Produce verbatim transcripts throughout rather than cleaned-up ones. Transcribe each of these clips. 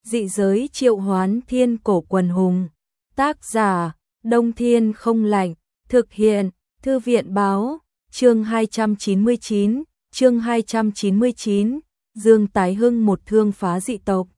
Dị giới triệu hoán thiên cổ quần hùng. Tác giả, Đông Thiên không lạnh. Thực hiện, Thư viện báo. Chương hai trăm chín mươi chín, chương hai trăm chín mươi chín, Dương Tái Hưng một thương phá dị tộc.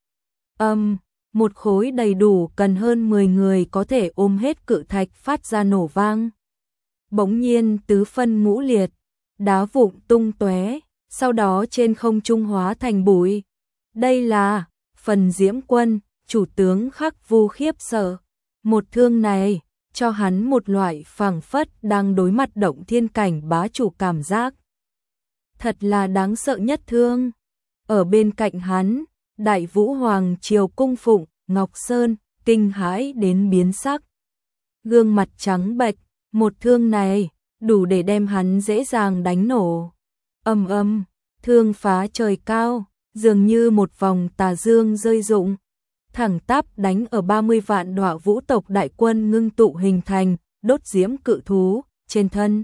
Âm, một khối đầy đủ cần hơn mười người có thể ôm hết cự thạch phát ra nổ vang. Bỗng nhiên tứ phân ngũ liệt, đá vụn tung tóe, sau đó trên không trung hóa thành bụi. Đây là Phần Diễm Quân, chủ tướng Khắc Vu khiếp sợ. Một thương này cho hắn một loại phảng phất đang đối mặt động thiên cảnh bá chủ cảm giác. Thật là đáng sợ nhất thương. Ở bên cạnh hắn, Đại Vũ Hoàng Triều cung phụng, Ngọc Sơn, kinh hãi đến biến sắc. Gương mặt trắng bệch, một thương này, đủ để đem hắn dễ dàng đánh nổ. Ầm ầm, thương phá trời cao, dường như một vòng tà dương rơi rụng. Thẳng tắp đánh ở ba mươi vạn đọa vũ tộc đại quân ngưng tụ hình thành, đốt diễm cự thú, trên thân.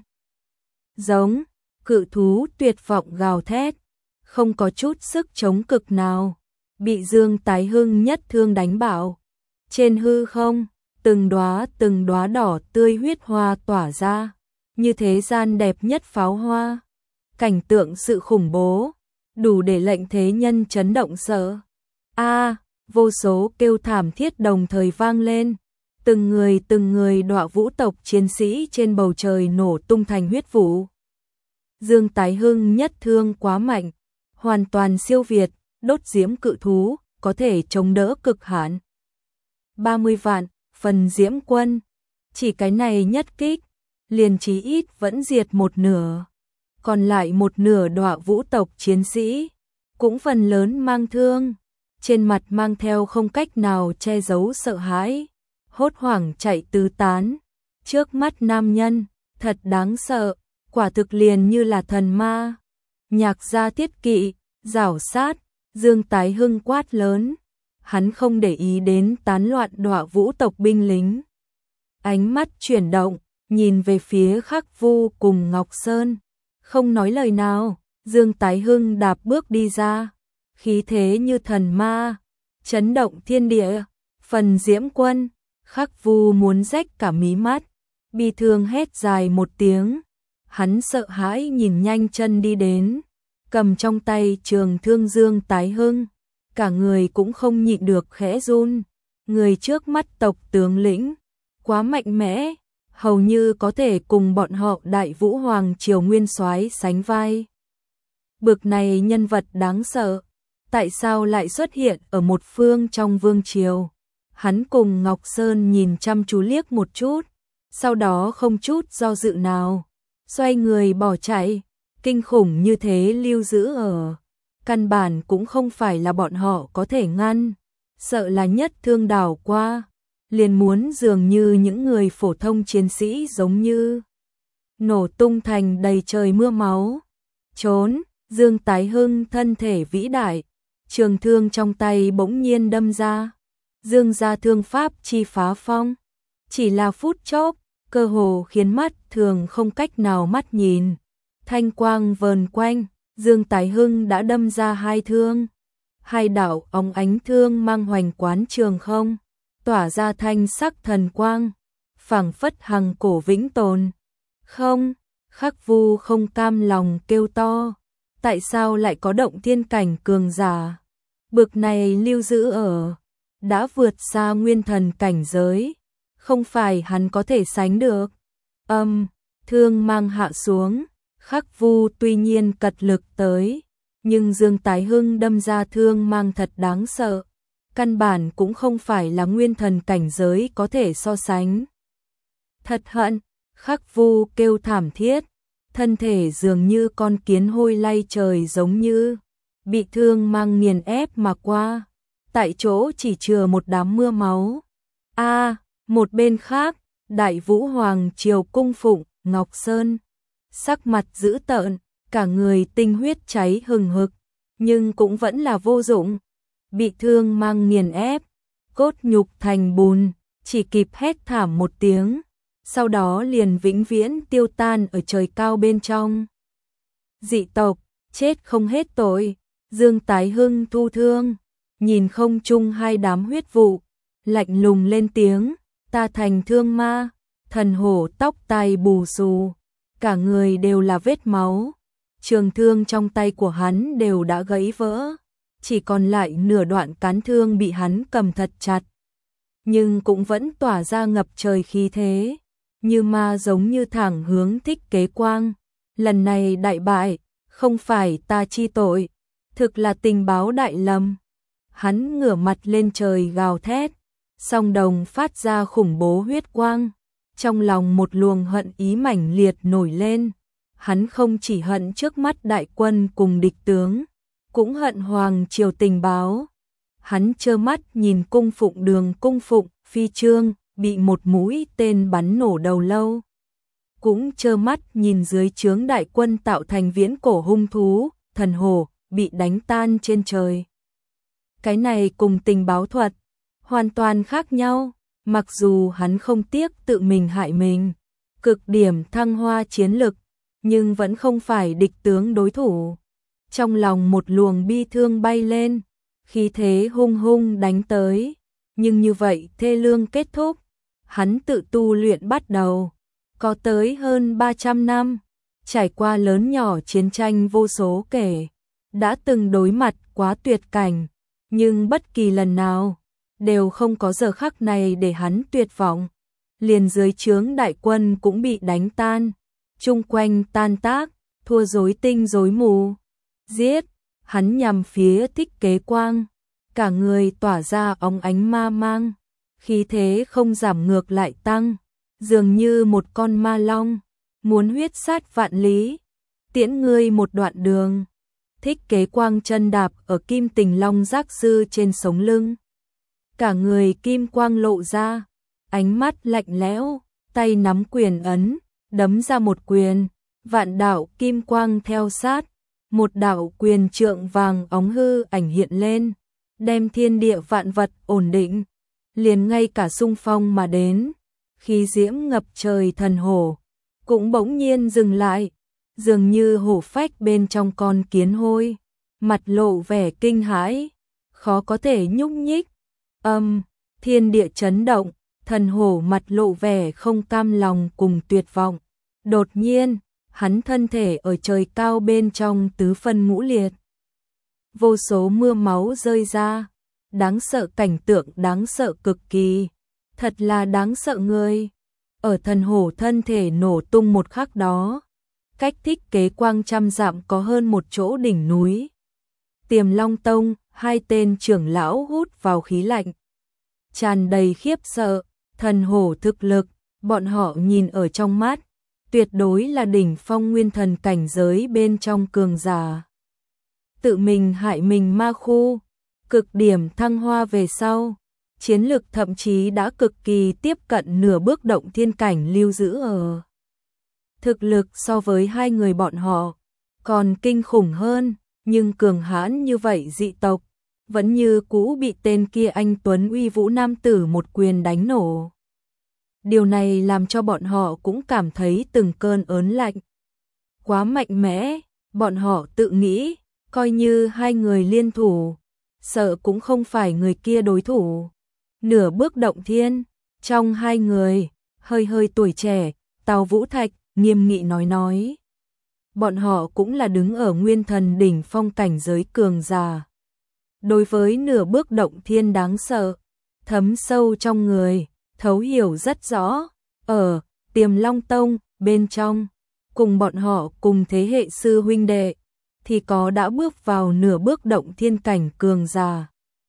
Giống, cự thú tuyệt vọng gào thét, không có chút sức chống cực nào, bị Dương Tái Hưng nhất thương đánh bạo. Trên hư không, từng đóa từng đóa đỏ tươi huyết hoa tỏa ra, như thế gian đẹp nhất pháo hoa. Cảnh tượng sự khủng bố, đủ để lệnh thế nhân chấn động sợ. A, vô số kêu thảm thiết đồng thời vang lên, từng người từng người đọa vũ tộc chiến sĩ trên bầu trời nổ tung thành huyết vụ. Dương Tái Hưng nhất thương quá mạnh, hoàn toàn siêu việt, đốt diễm cự thú, có thể chống đỡ cực hạn. ba mươi vạn, Phần Diễm Quân, chỉ cái này nhất kích, liền chí ít vẫn diệt một nửa. Còn lại một nửa đọa vũ tộc chiến sĩ, cũng phần lớn mang thương, trên mặt mang theo không cách nào che giấu sợ hãi, hốt hoảng chạy tứ tán. Trước mắt nam nhân, thật đáng sợ, quả thực liền như là thần ma. Nhạc gia Tiết Kỵ, giảo sát, Dương Tái Hưng quát lớn, hắn không để ý đến tán loạn đọa vũ tộc binh lính. Ánh mắt chuyển động, nhìn về phía Khắc Vu cùng Ngọc Sơn, không nói lời nào. Dương Tái Hưng đạp bước đi ra, khí thế như thần ma, chấn động thiên địa. Phần Diễm Quân, Khắc Vu muốn rách cả mí mắt, bi thương hét dài một tiếng. Hắn sợ hãi nhìn nhanh chân đi đến, cầm trong tay trường thương Dương Tái Hưng, cả người cũng không nhịn được khẽ run. Người trước mắt tộc tướng lĩnh, quá mạnh mẽ, hầu như có thể cùng bọn họ Đại Vũ Hoàng Triều nguyên soái sánh vai. Bực này nhân vật đáng sợ, tại sao lại xuất hiện ở một phương trong vương triều? Hắn cùng Ngọc Sơn nhìn chăm chú liếc một chút, sau đó không chút do dự nào, xoay người bỏ chạy. Kinh khủng như thế lưu giữ ở, căn bản cũng không phải là bọn họ có thể ngăn, sợ là nhất thương đảo qua, liền muốn dường như những người phổ thông chiến sĩ giống như nổ tung thành đầy trời mưa máu. Trốn, Dương Tái Hưng thân thể vĩ đại, trường thương trong tay bỗng nhiên đâm ra. Dương gia thương pháp chi phá phong, chỉ là phút chốc, cơ hồ khiến mắt thường không cách nào mắt nhìn. Thanh quang vờn quanh, Dương Tái Hưng đã đâm ra hai thương. Hai đạo óng ánh thương mang hoành quán trường không, tỏa ra thanh sắc thần quang, phảng phất hằng cổ vĩnh tồn. Không, Khắc Vu không cam lòng kêu to, tại sao lại có động thiên cảnh cường giả? Bực này lưu giữ ở, đã vượt xa nguyên thần cảnh giới, không phải hắn có thể sánh được. Âm, thương mang hạ xuống. Khắc Vu tuy nhiên cật lực tới, nhưng Dương Tái Hưng đâm ra thương mang thật đáng sợ, căn bản cũng không phải là nguyên thần cảnh giới có thể so sánh. Thật hận, Khắc Vu kêu thảm thiết, thân thể dường như con kiến hôi lay trời giống như bị thương mang nghiền ép mà qua, tại chỗ chỉ chừa một đám mưa máu. A, à, một bên khác, Đại Vũ Hoàng Triều cung phụng, Ngọc Sơn, sắc mặt dữ tợn, cả người tinh huyết cháy hừng hực, nhưng cũng vẫn là vô dụng, bị thương mang nghiền ép, cốt nhục thành bùn, chỉ kịp hét thảm một tiếng, sau đó liền vĩnh viễn tiêu tan ở trời cao bên trong. Dị tộc, chết không hết tội, Dương Tái Hưng thu thương, nhìn không chung hai đám huyết vụ, lạnh lùng lên tiếng, ta thành thương ma. Thần hổ tóc tai bù xù, cả người đều là vết máu, trường thương trong tay của hắn đều đã gãy vỡ, chỉ còn lại nửa đoạn cán thương bị hắn cầm thật chặt, nhưng cũng vẫn tỏa ra ngập trời khí thế, như ma giống như thẳng hướng Thích Kế Quang. Lần này đại bại, không phải ta chi tội, thực là tình báo đại lầm. Hắn ngửa mặt lên trời gào thét, song đồng phát ra khủng bố huyết quang, trong lòng một luồng hận ý mãnh liệt nổi lên. Hắn không chỉ hận trước mắt đại quân cùng địch tướng, cũng hận hoàng triều tình báo. Hắn trơ mắt nhìn cung phụng Đường cung phụng Phi Trương bị một mũi tên bắn nổ đầu lâu, cũng trơ mắt nhìn dưới trướng đại quân tạo thành viễn cổ hung thú thần hổ bị đánh tan trên trời. Cái này cùng tình báo thuật hoàn toàn khác nhau, mặc dù hắn không tiếc tự mình hại mình, cực điểm thăng hoa chiến lực, nhưng vẫn không phải địch tướng đối thủ. Trong lòng một luồng bi thương bay lên, khí thế hung hung đánh tới, nhưng như vậy thê lương kết thúc. Hắn tự tu luyện bắt đầu, có tới hơn ba trăm năm, trải qua lớn nhỏ chiến tranh vô số kể, đã từng đối mặt quá tuyệt cảnh, nhưng bất kỳ lần nào đều không có giờ khắc này để hắn tuyệt vọng. Liền dưới trướng đại quân cũng bị đánh tan, chung quanh tan tác, thua rối tinh rối mù. Giết, hắn nhằm phía Thích Kế Quang, cả người tỏa ra óng ánh ma mang, khí thế không giảm ngược lại tăng, dường như một con ma long, muốn huyết sát vạn lý, tiễn ngươi một đoạn đường. Thích Kế Quang chân đạp ở kim tình long giác sư trên sống lưng, cả người kim quang lộ ra, ánh mắt lạnh lẽo, tay nắm quyền ấn, đấm ra một quyền, vạn đạo kim quang theo sát, một đạo quyền trượng vàng óng hư ảnh hiện lên, đem thiên địa vạn vật ổn định, liền ngay cả xung phong mà đến, khí diễm ngập trời thần hổ cũng bỗng nhiên dừng lại, dường như hổ phách bên trong con kiến hôi, mặt lộ vẻ kinh hãi, khó có thể nhúc nhích. Âm, thiên địa chấn động, thần hổ mặt lộ vẻ không cam lòng cùng tuyệt vọng. Đột nhiên, hắn thân thể ở trời cao bên trong tứ phân ngũ liệt. Vô số mưa máu rơi ra, đáng sợ cảnh tượng đáng sợ cực kỳ, thật là đáng sợ người. Ở thần hổ thân thể nổ tung một khắc đó, cách Thích Kế Quang trăm dặm có hơn một chỗ đỉnh núi. Tiềm Long Tông, hai tên trưởng lão hút vào khí lạnh, tràn đầy khiếp sợ, thần hổ thực lực, bọn họ nhìn ở trong mắt, tuyệt đối là đỉnh phong nguyên thần cảnh giới bên trong cường giả. Tự mình hại mình ma khu, cực điểm thăng hoa về sau, chiến lực thậm chí đã cực kỳ tiếp cận nửa bước động thiên cảnh lưu giữ ở. Thực lực so với hai người bọn họ còn kinh khủng hơn, nhưng cường hãn như vậy dị tộc vẫn như cũ bị tên kia anh tuấn uy vũ nam tử một quyền đánh nổ. Điều này làm cho bọn họ cũng cảm thấy từng cơn ớn lạnh. Quá mạnh mẽ, bọn họ tự nghĩ, coi như hai người liên thủ, sợ cũng không phải người kia đối thủ. Nửa bước động thiên, trong hai người, hơi hơi tuổi trẻ, Tào Vũ Thạch nghiêm nghị nói nói. Bọn họ cũng là đứng ở nguyên thần đỉnh phong cảnh giới cường giả. Đối với nửa bước động thiên đáng sợ, thấm sâu trong người, thấu hiểu rất rõ. Ở Tiềm Long Tông bên trong, cùng bọn họ cùng thế hệ sư huynh đệ, thì có đã bước vào nửa bước động thiên cảnh cường giả.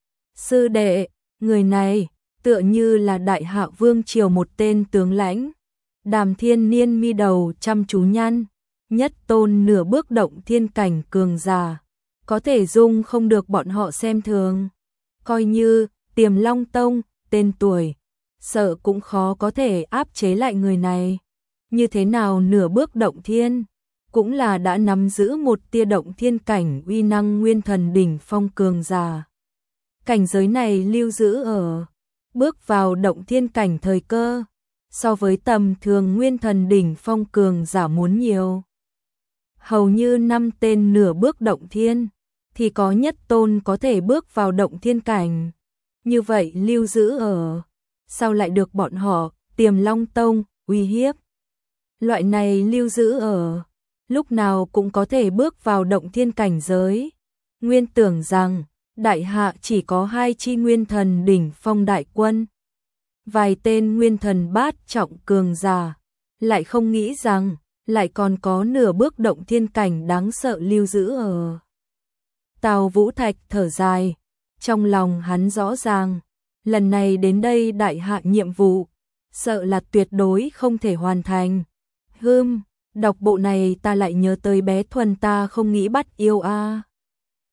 Sư đệ, người này tựa như là Đại Hạ Vương triều một tên tướng lãnh. Đàm Thiên Niên mi đầu chăm chú nhăn, nhất tôn nửa bước động thiên cảnh cường giả, có thể dung không được bọn họ xem thường. Coi như Tiềm Long Tông, tên tuổi, sợ cũng khó có thể áp chế lại người này. Như thế nào nửa bước động thiên, cũng là đã nắm giữ một tia động thiên cảnh uy năng nguyên thần đỉnh phong cường giả. Cảnh giới này lưu giữ ở bước vào động thiên cảnh thời cơ, so với tầm thường nguyên thần đỉnh phong cường giả muốn nhiều. Hầu như năm tên nửa bước động thiên, thì có nhất tôn có thể bước vào động thiên cảnh. Như vậy lưu giữ ở, sao lại được bọn họ, Tiềm Long Tông, uy hiếp? Loại này lưu giữ ở, lúc nào cũng có thể bước vào động thiên cảnh giới. Nguyên tưởng rằng, đại hạ chỉ có hai chi nguyên thần đỉnh phong đại quân. Vài tên nguyên thần bát trọng cường giả, lại không nghĩ rằng, lại còn có nửa bước động thiên cảnh đáng sợ lưu giữ ở. Tào Vũ Thạch thở dài, trong lòng hắn rõ ràng, lần này đến đây đại hạ nhiệm vụ, sợ là tuyệt đối không thể hoàn thành. Hừm, đọc bộ này ta lại nhớ tới bé Thuần ta không nghĩ bắt yêu a.